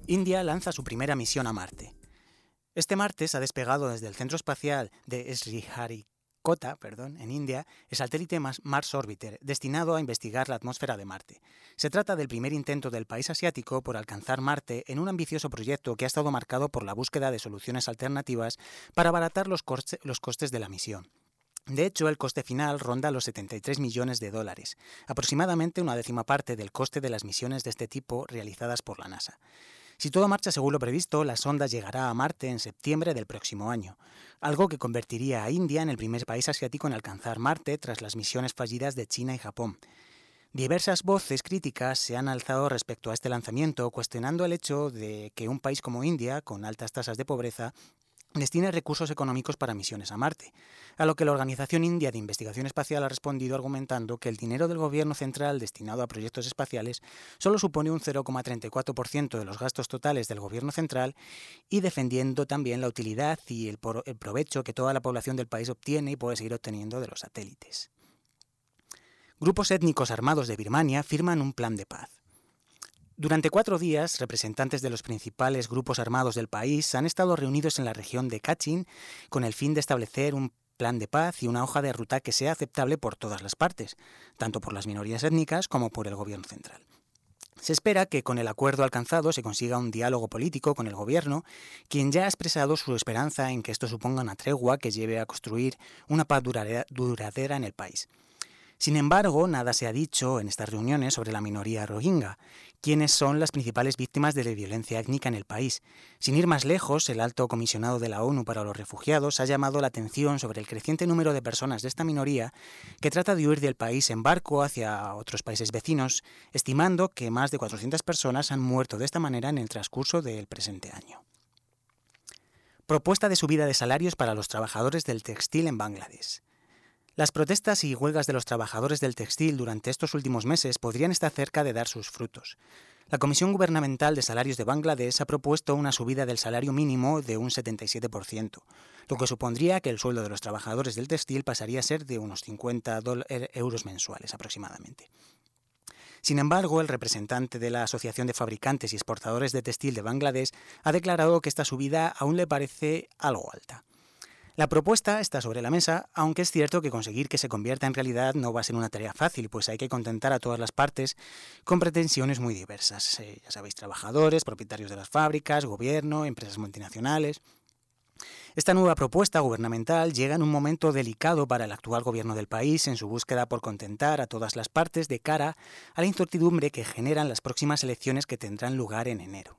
India lanza su primera misión a Marte. Este martes ha despegado desde el Centro Espacial de Sriharikota, en India, el satélite Mars Orbiter, destinado a investigar la atmósfera de Marte. Se trata del primer intento del país asiático por alcanzar Marte en un ambicioso proyecto que ha estado marcado por la búsqueda de soluciones alternativas para abaratar los costes de la misión. De hecho, el coste final ronda los 73 millones de dólares, aproximadamente una décima parte del coste de las misiones de este tipo realizadas por la NASA. Si todo marcha según lo previsto, la sonda llegará a Marte en septiembre del próximo año, algo que convertiría a India en el primer país asiático en alcanzar Marte tras las misiones fallidas de China y Japón. Diversas voces críticas se han alzado respecto a este lanzamiento, cuestionando el hecho de que un país como India, con altas tasas de pobreza, destine recursos económicos para misiones a Marte, a lo que la Organización India de Investigación Espacial ha respondido argumentando que el dinero del gobierno central destinado a proyectos espaciales solo supone un 0,34% de los gastos totales del gobierno central y defendiendo también la utilidad y el provecho que toda la población del país obtiene y puede seguir obteniendo de los satélites. Grupos étnicos armados de Birmania firman un plan de paz. Durante 4 días, representantes de los principales grupos armados del país han estado reunidos en la región de Kachin con el fin de establecer un plan de paz y una hoja de ruta que sea aceptable por todas las partes, tanto por las minorías étnicas como por el gobierno central. Se espera que con el acuerdo alcanzado se consiga un diálogo político con el gobierno, quien ya ha expresado su esperanza en que esto suponga una tregua que lleve a construir una paz duradera en el país. Sin embargo, nada se ha dicho en estas reuniones sobre la minoría rohingya, quienes son las principales víctimas de la violencia étnica en el país. Sin ir más lejos, el alto comisionado de la ONU para los refugiados ha llamado la atención sobre el creciente número de personas de esta minoría que trata de huir del país en barco hacia otros países vecinos, estimando que más de 400 personas han muerto de esta manera en el transcurso del presente año. Propuesta de subida de salarios para los trabajadores del textil en Bangladesh. Las protestas y huelgas de los trabajadores del textil durante estos últimos meses podrían estar cerca de dar sus frutos. La Comisión Gubernamental de Salarios de Bangladesh ha propuesto una subida del salario mínimo de un 77%, lo que supondría que el sueldo de los trabajadores del textil pasaría a ser de unos 50 euros mensuales aproximadamente. Sin embargo, el representante de la Asociación de Fabricantes y Exportadores de Textil de Bangladesh ha declarado que esta subida aún le parece algo alta. La propuesta está sobre la mesa, aunque es cierto que conseguir que se convierta en realidad no va a ser una tarea fácil, pues hay que contentar a todas las partes con pretensiones muy diversas. Ya sabéis, trabajadores, propietarios de las fábricas, gobierno, empresas multinacionales. Esta nueva propuesta gubernamental llega en un momento delicado para el actual gobierno del país en su búsqueda por contentar a todas las partes de cara a la incertidumbre que generan las próximas elecciones que tendrán lugar en enero.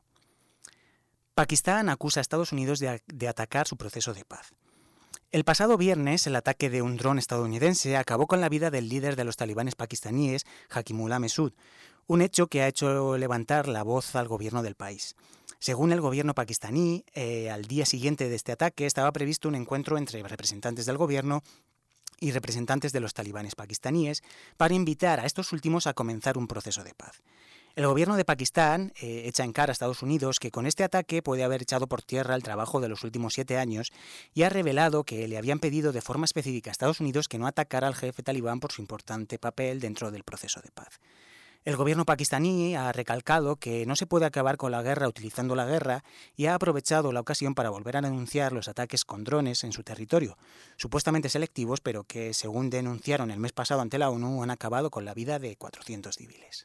Pakistán acusa a Estados Unidos de atacar su proceso de paz. El pasado viernes, el ataque de un dron estadounidense acabó con la vida del líder de los talibanes pakistaníes, Hakimullah Mehsud, un hecho que ha hecho levantar la voz al gobierno del país. Según el gobierno pakistaní, al día siguiente de este ataque estaba previsto un encuentro entre representantes del gobierno y representantes de los talibanes pakistaníes para invitar a estos últimos a comenzar un proceso de paz. El gobierno de Pakistán echa en cara a Estados Unidos que con este ataque puede haber echado por tierra el trabajo de los últimos 7 años y ha revelado que le habían pedido de forma específica a Estados Unidos que no atacara al jefe talibán por su importante papel dentro del proceso de paz. El gobierno pakistaní ha recalcado que no se puede acabar con la guerra utilizando la guerra y ha aprovechado la ocasión para volver a denunciar los ataques con drones en su territorio, supuestamente selectivos, pero que, según denunciaron el mes pasado ante la ONU, han acabado con la vida de 400 civiles.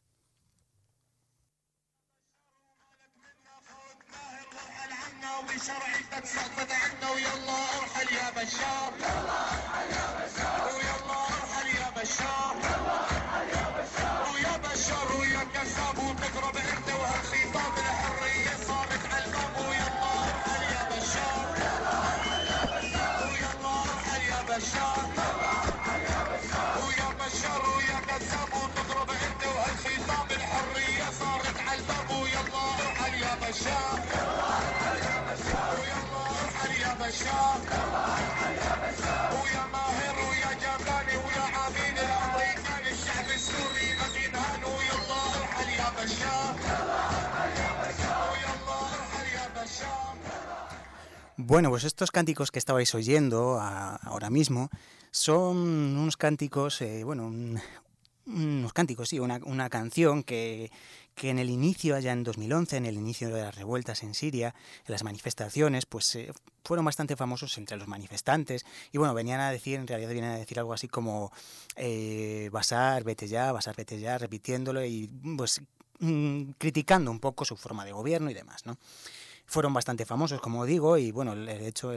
شرعيتك سقطت عنا ويلا ارحل يا بشار يلا ارحل يا بشار ويلا ارحل يا بشار يلا ارحل يا بشار ويا بشار ويا كذاب وتقرب انت وهالخطاب الحريه صارت على الباب ويلا ارحل يا بشار يلا ارحل يا بشار ويلا ارحل يا بشار يلا ارحل يا بشار ويا بشار ويا كذاب وتقرب انت وهالخطاب الحريه صارت على الباب ويلا ارحل يا بشار يلا ارحل يا بشار ويلا ارحل يا بشار يلا ارحل يا بشار ويا ماهر ويا جاباني ويا عابين الامريكان الشعب السوري غادي ينهان ويلا ارحل يا بشار يلا ارحل يا بشار ويلا ارحل يا بشار. Bueno, pues estos cánticos que estabais oyendo ahora mismo son unos cánticos, una canción que que en el inicio, allá en 2011, en el inicio de las revueltas en Siria, en las manifestaciones, pues fueron bastante famosos entre los manifestantes y bueno, en realidad vienen a decir algo así como Bashar, vete ya, repitiéndolo y pues criticando un poco su forma de gobierno y demás, ¿no? Fueron bastante famosos, como digo, y bueno, de hecho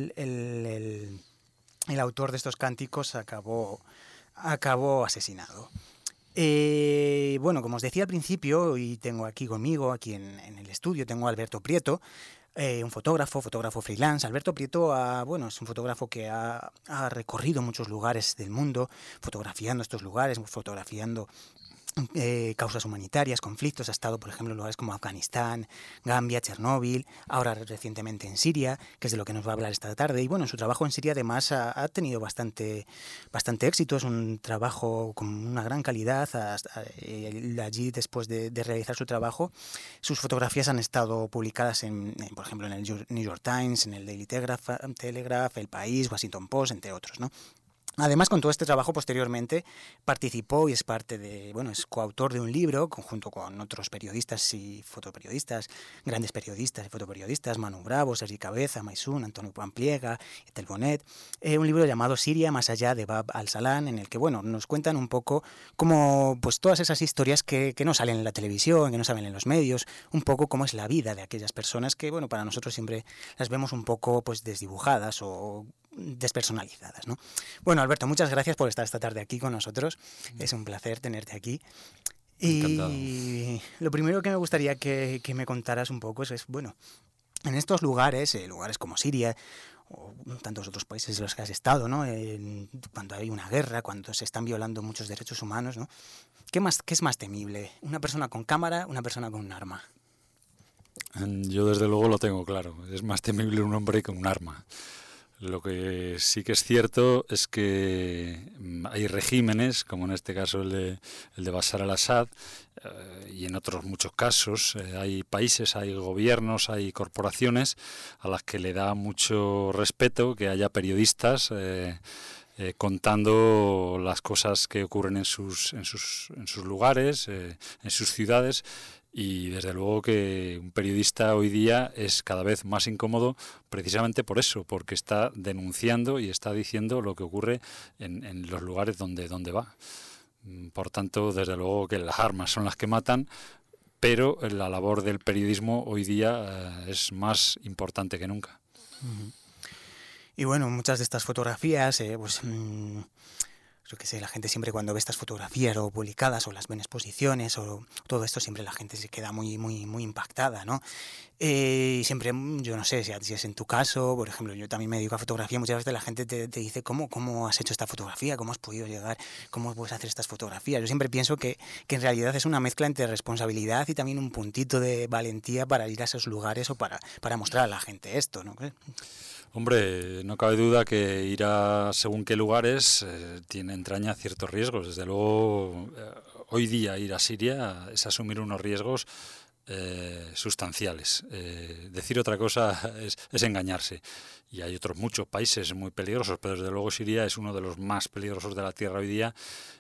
el autor de estos cánticos acabó asesinado. Bueno, como os decía al principio, y tengo aquí conmigo, aquí en el estudio, tengo a Alberto Prieto, un fotógrafo freelance. Alberto Prieto es un fotógrafo que ha recorrido muchos lugares del mundo, fotografiando estos lugares, fotografiando causas humanitarias, conflictos. Ha estado, por ejemplo, en lugares como Afganistán, Gambia, Chernóbil, ahora recientemente en Siria, que es de lo que nos va a hablar esta tarde. Y bueno, en su trabajo en Siria además ha tenido bastante éxito. Es un trabajo con una gran calidad. Allí, después de realizar su trabajo, sus fotografías han estado publicadas por ejemplo, en el New York Times, en el Daily Telegraph, El País, Washington Post, entre otros, ¿no? Además, con todo este trabajo, posteriormente participó y es es coautor de un libro, junto con otros periodistas y fotoperiodistas, grandes periodistas y fotoperiodistas, Manu Bravo, Sergi Cabeza, Maysun, Antonio Pampliega, Etel Bonet, un libro llamado Siria, más allá de Bab al-Salam, en el que nos cuentan un poco cómo pues todas esas historias que no salen en la televisión, que no salen en los medios, un poco cómo es la vida de aquellas personas que, para nosotros siempre las vemos un poco pues desdibujadas o despersonalizadas, ¿no? Bueno, Alberto, muchas gracias por estar esta tarde aquí con nosotros. Es un placer tenerte aquí. Encantado. Y lo primero que me gustaría que me contaras un poco es en estos lugares, lugares como Siria o tantos otros países en los que has estado, ¿no? Cuando hay una guerra, cuando se están violando muchos derechos humanos, ¿no? ¿Qué es más temible? ¿Una persona con cámara o una persona con un arma? Yo desde luego lo tengo claro. Es más temible un hombre con un arma. Lo que sí que es cierto es que hay regímenes, como en este caso el de Bashar al-Assad, y en otros muchos casos, hay países, hay gobiernos, hay corporaciones a las que le da mucho respeto que haya periodistas contando las cosas que ocurren en sus lugares, en sus ciudades. Y desde luego que un periodista hoy día es cada vez más incómodo precisamente por eso, porque está denunciando y está diciendo lo que ocurre en los lugares donde va. Por tanto, desde luego que las armas son las que matan, pero la labor del periodismo hoy día es más importante que nunca. Uh-huh. Y bueno, muchas de estas fotografías, yo qué sé, la gente siempre cuando ve estas fotografías o publicadas o las ve en exposiciones o todo esto, siempre la gente se queda muy impactada, ¿no? Y siempre, yo no sé si es en tu caso, por ejemplo, yo también me dedico a fotografía, muchas veces la gente te dice ¿cómo has hecho esta fotografía? ¿Cómo has podido llegar? ¿Cómo puedes hacer estas fotografías? Yo siempre pienso que en realidad es una mezcla entre responsabilidad y también un puntito de valentía para ir a esos lugares o para mostrar a la gente esto, ¿no? Hombre, no cabe duda que ir a según qué lugares entraña ciertos riesgos. Desde luego, hoy día ir a Siria es asumir unos riesgos sustanciales. Decir otra cosa es engañarse. Y hay otros muchos países muy peligrosos, pero desde luego Siria es uno de los más peligrosos de la tierra hoy día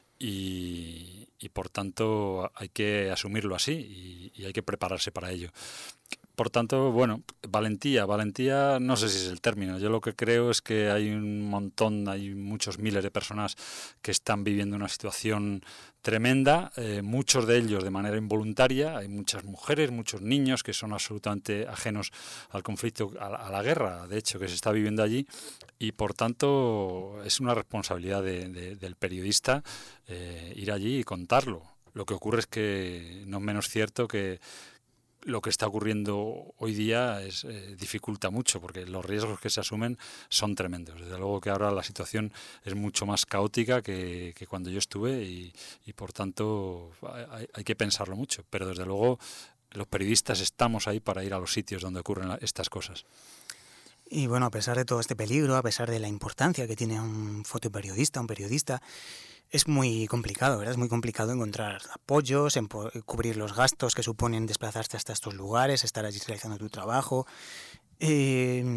y por tanto hay que asumirlo así y hay que prepararse para ello. Por tanto, valentía no sé si es el término. Yo lo que creo es que hay muchos miles de personas que están viviendo una situación tremenda, muchos de ellos de manera involuntaria. Hay muchas mujeres, muchos niños que son absolutamente ajenos al conflicto, a la guerra, de hecho, que se está viviendo allí. Y por tanto, es una responsabilidad del periodista ir allí y contarlo. Lo que ocurre es que no es menos cierto que lo que está ocurriendo hoy día dificulta mucho, porque los riesgos que se asumen son tremendos. Desde luego que ahora la situación es mucho más caótica que cuando yo estuve y por tanto hay que pensarlo mucho. Pero desde luego los periodistas estamos ahí para ir a los sitios donde ocurren estas cosas. Y bueno, a pesar de todo este peligro, a pesar de la importancia que tiene un fotoperiodista, un periodista, es muy complicado, ¿verdad? Es muy complicado encontrar apoyos, cubrir los gastos que suponen desplazarse hasta estos lugares, estar allí realizando tu trabajo.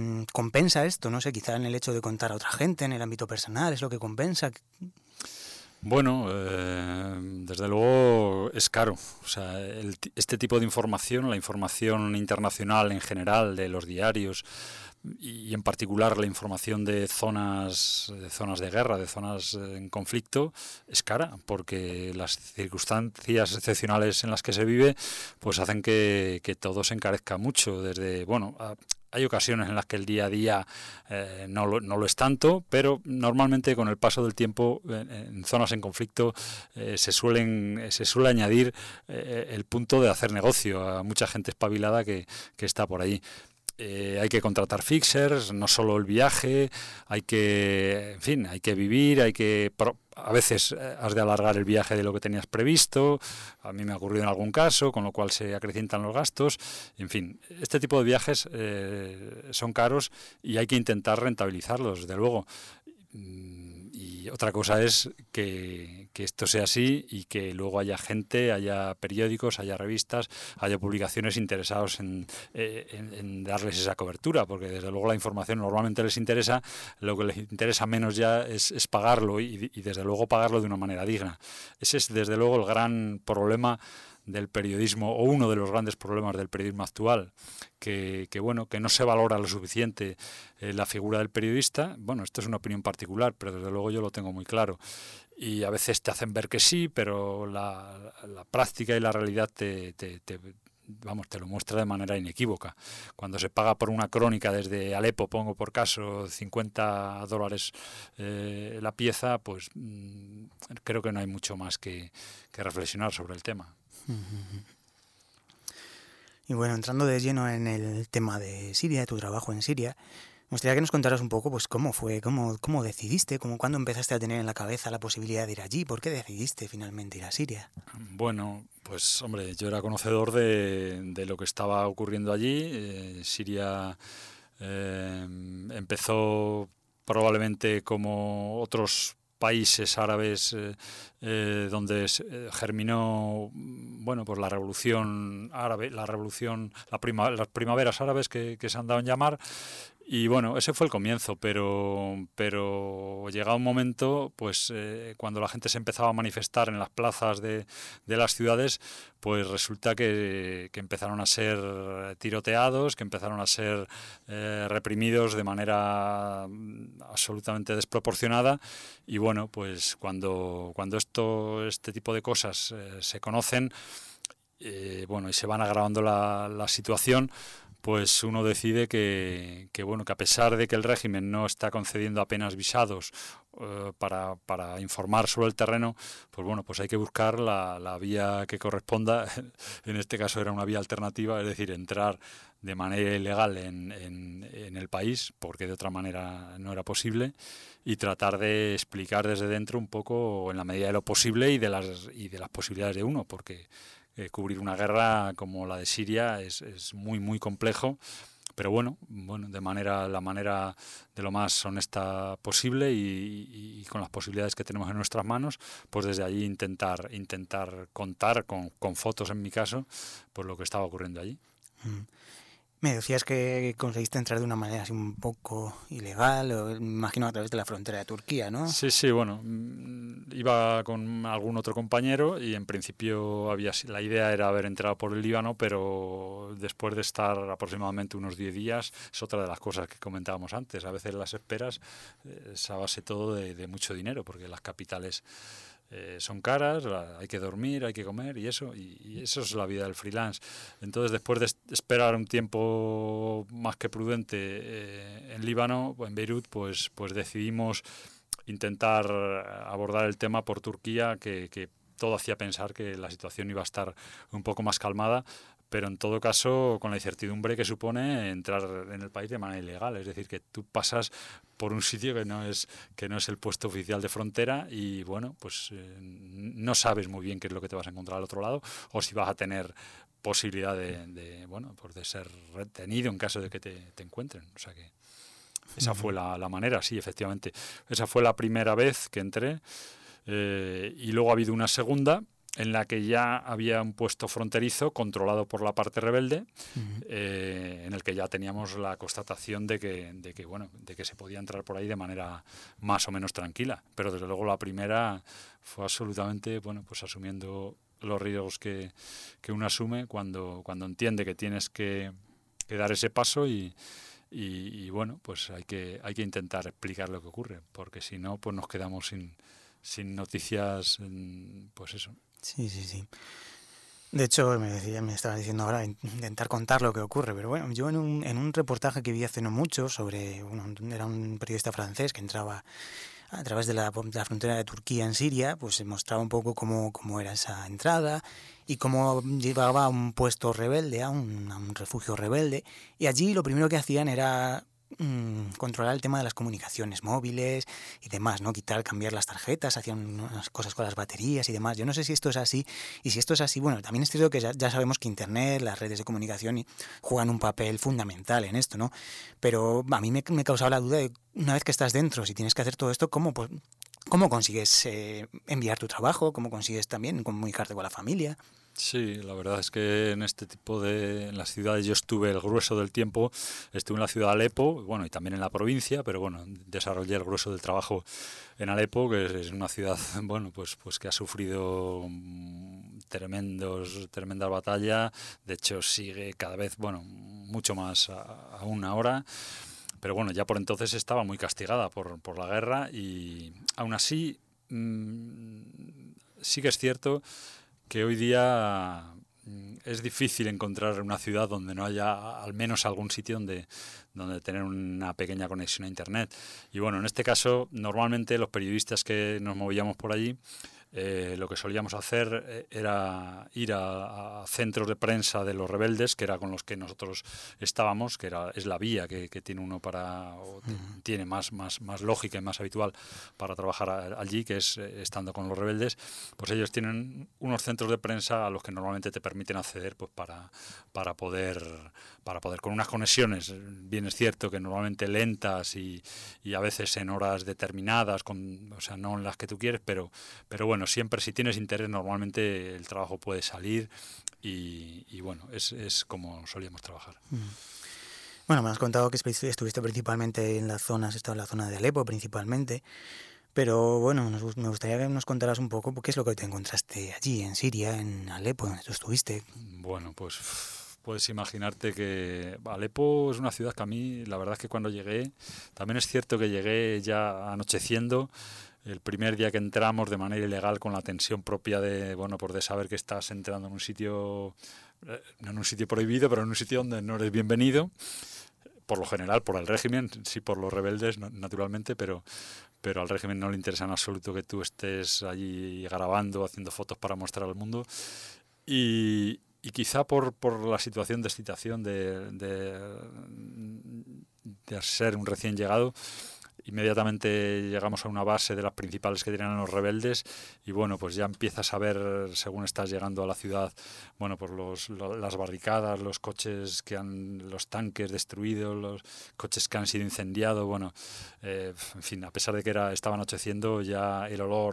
¿Compensa esto? No sé, quizá en el hecho de contar a otra gente, en el ámbito personal, ¿es lo que compensa? Bueno, desde luego es caro. O sea, este tipo de información, la información internacional en general de los diarios y en particular la información de zonas de guerra, de zonas en conflicto, es cara, porque las circunstancias excepcionales en las que se vive pues hacen que todo se encarezca mucho. Desde, bueno, hay ocasiones en las que el día a día no lo es tanto, pero normalmente con el paso del tiempo en zonas en conflicto se suele añadir el punto de hacer negocio a mucha gente espabilada que está por ahí. Hay que contratar fixers, no solo el viaje, hay que vivir, a veces has de alargar el viaje de lo que tenías previsto, a mí me ha ocurrido en algún caso, con lo cual se acrecientan los gastos, en fin, este tipo de viajes son caros y hay que intentar rentabilizarlos, desde luego. Y otra cosa es que esto sea así y que luego haya gente, haya periódicos, haya revistas, haya publicaciones interesados en darles esa cobertura, porque desde luego la información normalmente les interesa, lo que les interesa menos ya es pagarlo y desde luego pagarlo de una manera digna. Ese es desde luego el gran problema del periodismo, o uno de los grandes problemas del periodismo actual, que no se valora lo suficiente la figura del periodista. Bueno, esto es una opinión particular, pero desde luego yo lo tengo muy claro. Y a veces te hacen ver que sí, pero la práctica y la realidad te lo muestra de manera inequívoca. Cuando se paga por una crónica desde Alepo, pongo por caso, $50 la pieza, pues creo que no hay mucho más que reflexionar sobre el tema. Y bueno, entrando de lleno en el tema de Siria, de tu trabajo en Siria, me gustaría que nos contaras un poco pues cómo fue, cómo decidiste, cuándo empezaste a tener en la cabeza la posibilidad de ir allí, ¿por qué decidiste finalmente ir a Siria? Bueno, pues hombre, yo era conocedor de lo que estaba ocurriendo allí. Siria empezó probablemente como otros países árabes donde germinó pues la revolución árabe, las primaveras árabes que se han dado en llamar. Y bueno, ese fue el comienzo, pero llegado un momento, pues cuando la gente se empezaba a manifestar en las plazas de las ciudades, pues resulta que empezaron a ser tiroteados, que empezaron a ser reprimidos de manera absolutamente desproporcionada. Y bueno, pues cuando este tipo de cosas se conocen, y se van agravando la situación, pues uno decide que a pesar de que el régimen no está concediendo apenas visados para informar sobre el terreno, pues hay que buscar la vía que corresponda. En este caso era una vía alternativa, es decir, entrar de manera ilegal en el país, porque de otra manera no era posible, y tratar de explicar desde dentro un poco, en la medida de lo posible y de las posibilidades de uno, porque cubrir una guerra como la de Siria es muy, muy complejo, pero bueno, la manera de lo más honesta posible y con las posibilidades que tenemos en nuestras manos, pues desde allí intentar contar con fotos, en mi caso, pues lo que estaba ocurriendo allí. Me decías que conseguiste entrar de una manera así un poco ilegal, o me imagino a través de la frontera de Turquía, ¿no? Sí, bueno, iba con algún otro compañero y en principio la idea era haber entrado por el Líbano, pero después de estar aproximadamente unos 10 días, es otra de las cosas que comentábamos antes, a veces las esperas es a base todo de mucho dinero, porque las capitales son caras, hay que dormir, hay que comer y eso es la vida del freelance. Entonces, después de esperar un tiempo más que prudente en Líbano, en Beirut, pues decidimos intentar abordar el tema por Turquía, que todo hacía pensar que la situación iba a estar un poco más calmada, pero en todo caso con la incertidumbre que supone entrar en el país de manera ilegal, es decir, que tú pasas por un sitio que no es el puesto oficial de frontera y no sabes muy bien qué es lo que te vas a encontrar al otro lado o si vas a tener posibilidad de ser retenido en caso de que te encuentren. O sea que esa fue la manera, sí, efectivamente. Esa fue la primera vez que entré y luego ha habido una segunda en la que ya había un puesto fronterizo controlado por la parte rebelde, en el que ya teníamos la constatación de que se podía entrar por ahí de manera más o menos tranquila. Pero desde luego la primera fue absolutamente, pues asumiendo los riesgos que uno asume cuando entiende que tienes que dar ese paso y pues hay que intentar explicar lo que ocurre, porque si no, pues nos quedamos sin noticias, pues eso. Sí. De hecho, me estaba diciendo ahora intentar contar lo que ocurre, pero bueno, yo en un reportaje que vi hace no mucho sobre, era un periodista francés que entraba a través de la frontera de Turquía en Siria, pues se mostraba un poco cómo era esa entrada y cómo llevaba a un puesto rebelde, a un refugio rebelde, y allí lo primero que hacían era controlar el tema de las comunicaciones móviles y demás, ¿no? Cambiar las tarjetas, hacían unas cosas con las baterías y demás. Yo no sé si esto es así, y si esto es así, bueno, también es cierto que ya sabemos que Internet, las redes de comunicación juegan un papel fundamental en esto, ¿no? Pero a mí me causaba la duda de, una vez que estás dentro, si tienes que hacer todo esto, ¿cómo consigues enviar tu trabajo? ¿Cómo consigues también comunicarte con la familia? Sí, la verdad es que en en las ciudades yo estuve el grueso del tiempo, estuve en la ciudad de Alepo, y también en la provincia, pero desarrollé el grueso del trabajo en Alepo, que es una ciudad, pues que ha sufrido tremenda batalla, de hecho sigue cada vez, mucho más aún ahora. Pero ya por entonces estaba muy castigada por la guerra y aún así sí que es cierto que hoy día es difícil encontrar una ciudad donde no haya al menos algún sitio donde tener una pequeña conexión a Internet. Y en este caso, normalmente los periodistas que nos movíamos por allí, lo que solíamos hacer era ir a centros de prensa de los rebeldes, que era con los que nosotros estábamos, que es la vía que tiene uno tiene más lógica y más habitual para trabajar allí, que es estando con los rebeldes. Pues ellos tienen unos centros de prensa a los que normalmente te permiten acceder, pues para poder con unas conexiones, bien es cierto que normalmente lentas y a veces en horas determinadas, no en las que tú quieres, pero siempre si tienes interés normalmente el trabajo puede salir y es como solíamos trabajar. Bueno, me has contado que estuviste principalmente en la zona, has estado en la zona de Alepo principalmente, pero me gustaría que nos contaras un poco qué es lo que te encontraste allí en Siria, en Alepo, donde tú estuviste. Bueno, pues puedes imaginarte que Alepo es una ciudad que a mí, la verdad es que cuando llegué, también es cierto que llegué ya anocheciendo. El primer día que entramos de manera ilegal con la tensión propia de saber que estás entrando en un sitio, no en un sitio prohibido, pero en un sitio donde no eres bienvenido, por lo general, por el régimen, sí por los rebeldes, naturalmente, pero al régimen no le interesa en absoluto que tú estés allí grabando, haciendo fotos para mostrar al mundo. Y quizá por la situación de excitación de ser un recién llegado, inmediatamente llegamos a una base de las principales que tenían los rebeldes y pues ya empiezas a ver, según estás llegando a la ciudad, pues las barricadas, los coches los tanques destruidos, los coches que han sido incendiados, en fin, a pesar de que estaba anocheciendo, ya el olor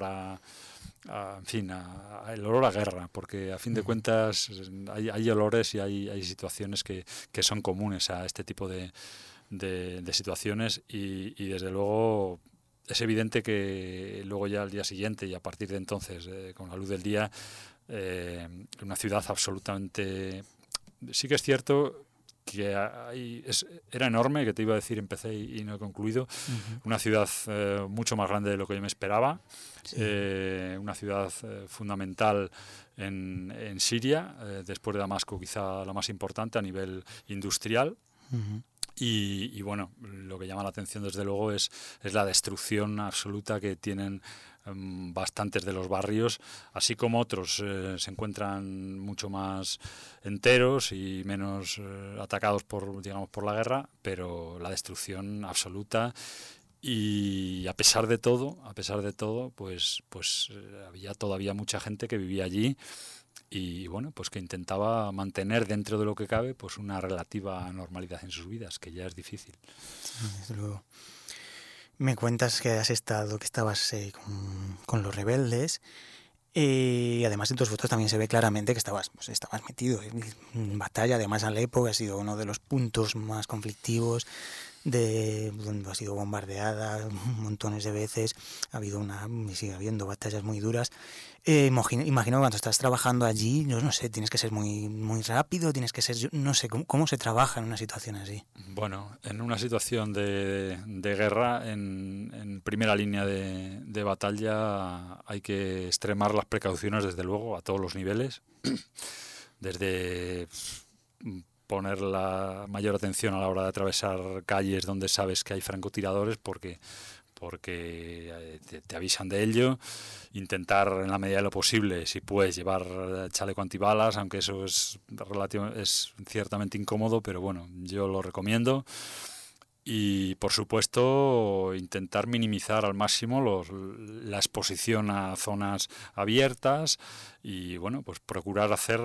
el olor a guerra, porque a fin de cuentas hay olores y hay situaciones que son comunes a este tipo de situaciones y desde luego es evidente que luego ya al día siguiente y a partir de entonces con la luz del día una ciudad absolutamente, sí que es cierto que era enorme, que te iba a decir, empecé y no he concluido, una ciudad mucho más grande de lo que yo me esperaba, sí. Una ciudad fundamental en Siria, después de Damasco quizá la más importante a nivel industrial. Y lo que llama la atención desde luego es la destrucción absoluta que tienen bastantes de los barrios, así como otros se encuentran mucho más enteros y menos atacados por la guerra, pero la destrucción absoluta. Y a pesar de todo, pues había todavía mucha gente que vivía allí y pues que intentaba mantener dentro de lo que cabe pues una relativa normalidad en sus vidas, que ya es difícil. Sí, desde luego. Me cuentas que estabas con los rebeldes Y además en tus fotos también se ve claramente que estabas metido en batalla. Además Alepo ha sido uno de los puntos más conflictivos donde ha sido bombardeada montones de veces, y sigue habiendo batallas muy duras. Imagino que cuando estás trabajando allí, no sé, tienes que ser muy, muy rápido, tienes que ser, no sé, ¿cómo se trabaja en una situación así? Bueno, en una situación de guerra, en primera línea de batalla, hay que extremar las precauciones, desde luego, a todos los niveles, desde poner la mayor atención a la hora de atravesar calles donde sabes que hay francotiradores, porque te avisan de ello. Intentar, en la medida de lo posible, si puedes, llevar chaleco antibalas, aunque eso es ciertamente incómodo, pero bueno, yo lo recomiendo. Y por supuesto intentar minimizar al máximo la exposición a zonas abiertas y bueno, pues procurar hacer,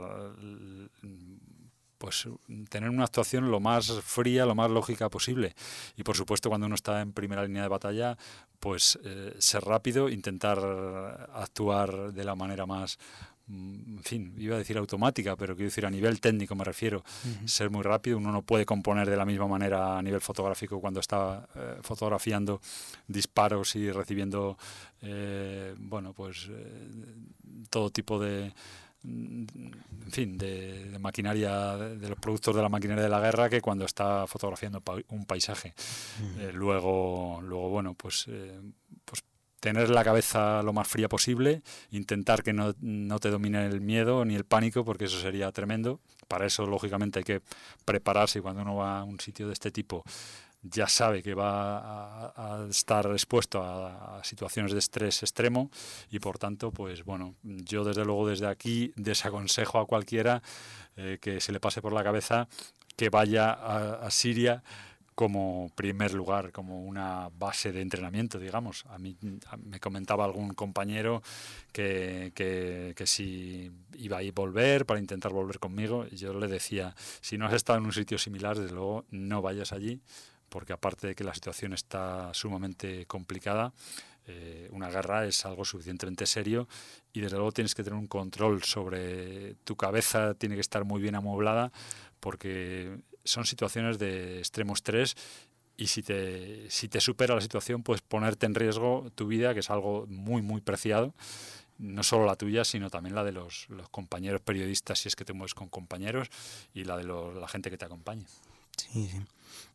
pues tener una actuación lo más fría, lo más lógica posible. Y por supuesto, cuando uno está en primera línea de batalla, pues ser rápido, intentar actuar de la manera más, en fin, iba a decir automática, pero quiero decir a nivel técnico me refiero, ser muy rápido. Uno no puede componer de la misma manera a nivel fotográfico cuando está fotografiando disparos y recibiendo bueno, pues todo tipo de, en fin, de maquinaria, de los productos de la maquinaria de la guerra, que cuando está fotografiando un paisaje. Luego bueno, pues tener la cabeza lo más fría posible, intentar que no te domine el miedo ni el pánico, porque eso sería tremendo. Para eso, lógicamente, hay que prepararse, y cuando uno va a un sitio de este tipo ya sabe que va a estar expuesto a situaciones de estrés extremo, y por tanto, pues bueno, yo desde luego desde aquí desaconsejo a cualquiera que se le pase por la cabeza que vaya a Siria como primer lugar, como una base de entrenamiento, digamos. A mí me comentaba algún compañero que si iba a volver, para intentar volver conmigo, y yo le decía, si no has estado en un sitio similar, desde luego no vayas allí, porque aparte de que la situación está sumamente complicada, una guerra es algo suficientemente serio, y desde luego tienes que tener un control sobre tu cabeza, tiene que estar muy bien amueblada, porque son situaciones de extremo estrés, y si te supera la situación, puedes ponerte en riesgo tu vida, que es algo muy, muy preciado, no solo la tuya, sino también la de los compañeros periodistas, si es que te mueves con compañeros, y la de la gente que te acompañe. Sí, sí.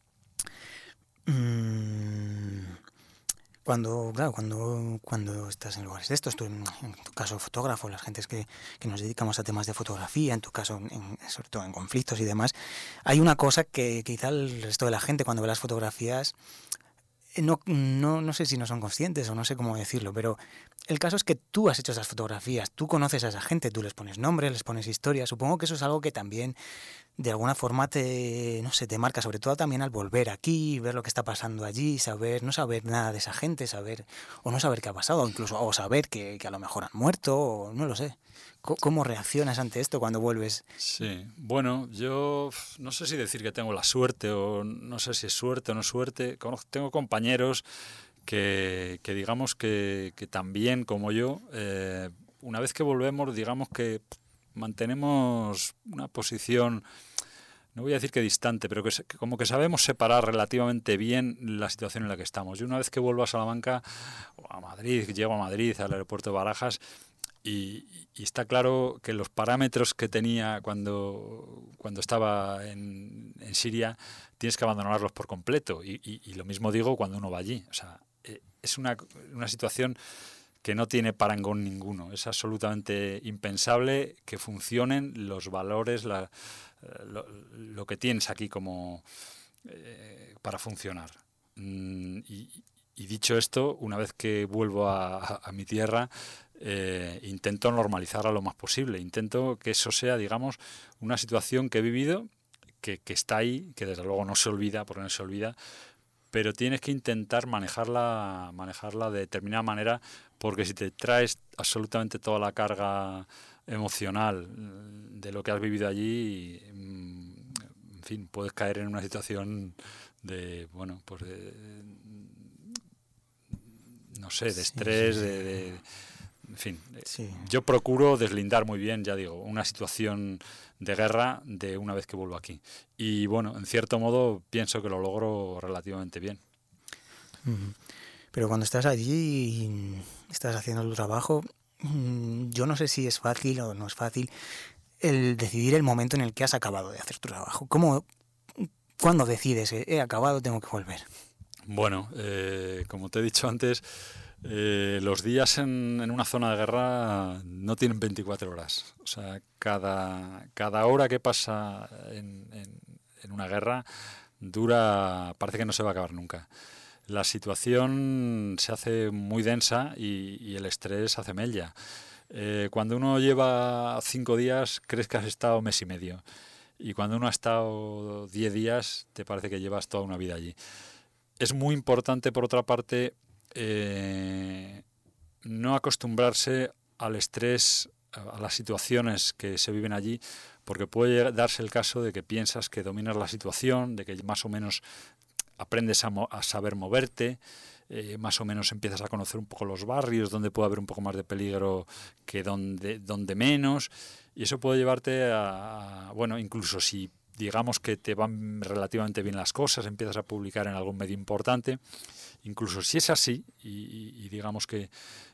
Cuando estás en lugares de estos, tú en tu caso fotógrafo, las gentes que nos dedicamos a temas de fotografía, en tu caso sobre todo en conflictos y demás, hay una cosa que quizá el resto de la gente cuando ve las fotografías no sé si no son conscientes o no sé cómo decirlo, pero el caso es que tú has hecho esas fotografías, tú conoces a esa gente, tú les pones nombres, les pones historia. Supongo que eso es algo que también de alguna forma te marca, sobre todo también al volver aquí, ver lo que está pasando allí, no saber nada de esa gente, no saber qué ha pasado, o saber que a lo mejor han muerto, o no lo sé. ¿Cómo reaccionas ante esto cuando vuelves? Sí, bueno, yo no sé si decir que tengo la suerte, o no sé si es suerte o no suerte. Tengo compañeros que digamos que también, como yo, una vez que volvemos, digamos que mantenemos una posición, no voy a decir que distante, pero que como que sabemos separar relativamente bien la situación en la que estamos. Yo una vez que vuelvo a Salamanca o a Madrid, llego a Madrid, al aeropuerto de Barajas, y está claro que los parámetros que tenía cuando estaba en Siria tienes que abandonarlos por completo, y lo mismo digo cuando uno va allí. O sea, es una situación que no tiene parangón ninguno. Es absolutamente impensable que funcionen los valores, lo que tienes aquí como para funcionar. Y dicho esto, una vez que vuelvo a mi tierra, intento normalizarla lo más posible. Intento que eso sea, digamos, una situación que he vivido, que está ahí, que desde luego no se olvida, porque no se olvida, pero tienes que intentar manejarla de determinada manera, porque si te traes absolutamente toda la carga emocional de lo que has vivido allí, en fin, puedes caer en una situación de, bueno, pues no sé, de estrés, en fin, Sí. yo procuro deslindar muy bien, ya digo, una situación de guerra de una vez que vuelvo aquí. Y bueno, en cierto modo pienso que lo logro relativamente bien. Pero cuando estás allí y estás haciendo tu trabajo, yo no sé si es fácil o no es fácil el decidir el momento en el que has acabado de hacer tu trabajo. ¿Cuándo decides, he acabado, tengo que volver? Bueno, como te he dicho antes, los días en una zona de guerra no tienen 24 horas. O sea, cada hora que pasa en una guerra parece que no se va a acabar nunca. La situación se hace muy densa y el estrés hace mella. Cuando uno lleva 5 días, crees que has estado mes y medio. Y cuando uno ha estado 10 días, te parece que llevas toda una vida allí. Es muy importante, por otra parte, no acostumbrarse al estrés, a las situaciones que se viven allí, porque puede darse el caso de que piensas que dominas la situación, de que más o menos aprendes a saber moverte, más o menos empiezas a conocer un poco los barrios, donde puede haber un poco más de peligro que donde menos, y eso puede llevarte bueno, incluso si digamos que te van relativamente bien las cosas, empiezas a publicar en algún medio importante, incluso si es así, y digamos que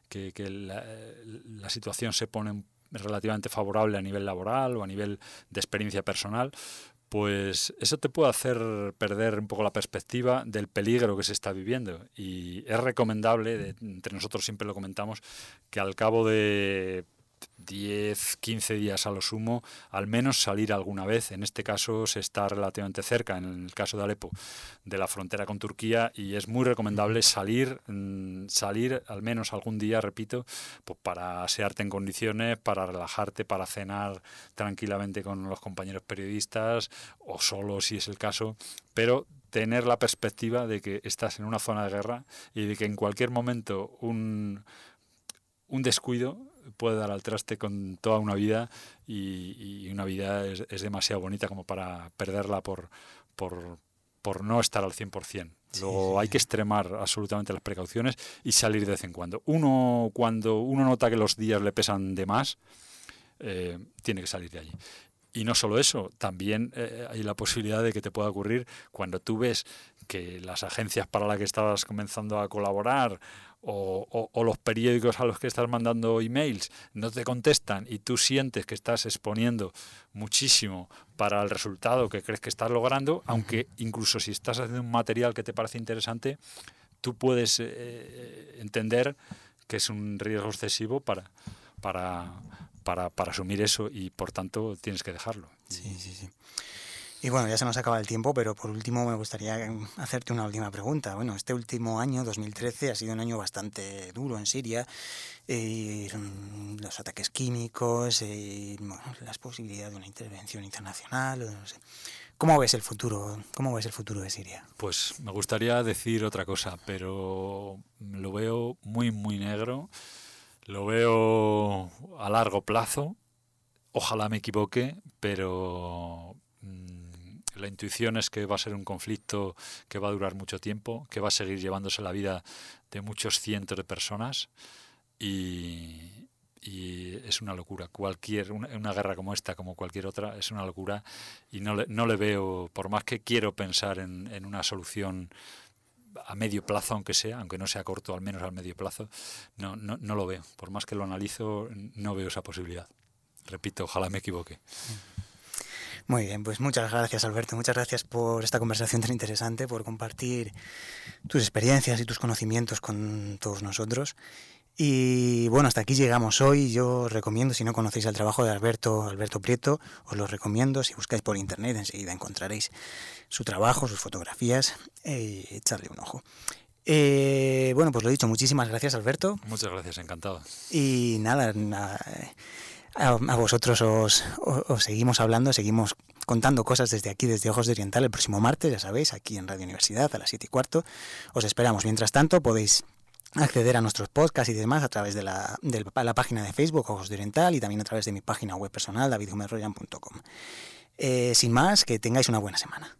la situación se pone relativamente favorable a nivel laboral o a nivel de experiencia personal, pues eso te puede hacer perder un poco la perspectiva del peligro que se está viviendo. Y es recomendable, entre nosotros siempre lo comentamos, que al cabo de 10, 15 días a lo sumo, al menos salir alguna vez. En este caso se está relativamente cerca, en el caso de Alepo, de la frontera con Turquía, y es muy recomendable salir al menos algún día, repito, pues para asearte en condiciones, para relajarte, para cenar tranquilamente con los compañeros periodistas o solo si es el caso, pero tener la perspectiva de que estás en una zona de guerra y de que en cualquier momento un descuido puede dar al traste con toda una vida, y una vida es demasiado bonita como para perderla por no estar al 100%. Luego hay que extremar absolutamente las precauciones y salir de vez en cuando. Cuando uno nota que los días le pesan de más, tiene que salir de allí. Y no solo eso, también hay la posibilidad de que te pueda ocurrir cuando tú ves que las agencias para las que estabas comenzando a colaborar o los periódicos a los que estás mandando emails no te contestan y tú sientes que estás exponiendo muchísimo para el resultado que crees que estás logrando, aunque incluso si estás haciendo un material que te parece interesante, tú puedes entender que es un riesgo excesivo para asumir eso, y por tanto tienes que dejarlo. Sí. Y bueno, ya se nos acaba el tiempo, pero por último me gustaría hacerte una última pregunta. Bueno, este último año, 2013, ha sido un año bastante duro en Siria. Los ataques químicos, bueno, las posibilidades de una intervención internacional, no sé. ¿Cómo ves el futuro? ¿Cómo ves el futuro de Siria? Pues me gustaría decir otra cosa, pero lo veo muy, muy negro. Lo veo a largo plazo. Ojalá me equivoque, pero la intuición es que va a ser un conflicto que va a durar mucho tiempo, que va a seguir llevándose la vida de muchos cientos de personas, y es una locura. Una guerra como esta, como cualquier otra, es una locura, y no le veo, por más que quiero pensar en una solución a medio plazo, aunque no sea corto, al menos al medio plazo, no lo veo. Por más que lo analizo, no veo esa posibilidad. Repito, ojalá me equivoque. Muy bien, pues muchas gracias, Alberto. Muchas gracias por esta conversación tan interesante, por compartir tus experiencias y tus conocimientos con todos nosotros. Y bueno, hasta aquí llegamos hoy. Yo os recomiendo, si no conocéis el trabajo de Alberto Prieto, os lo recomiendo. Si buscáis por internet, enseguida encontraréis su trabajo, sus fotografías. Echadle un ojo. Bueno, pues lo dicho, muchísimas gracias, Alberto. Muchas gracias, encantado. Y nada, a vosotros os seguimos hablando, seguimos contando cosas desde aquí, desde Ojos de Oriental, el próximo martes, ya sabéis, aquí en Radio Universidad a las 7:15. Os esperamos. Mientras tanto, podéis acceder a nuestros podcasts y demás a través de la página de Facebook Ojos de Oriental, y también a través de mi página web personal, davidgomezroyan.com. Sin más, que tengáis una buena semana.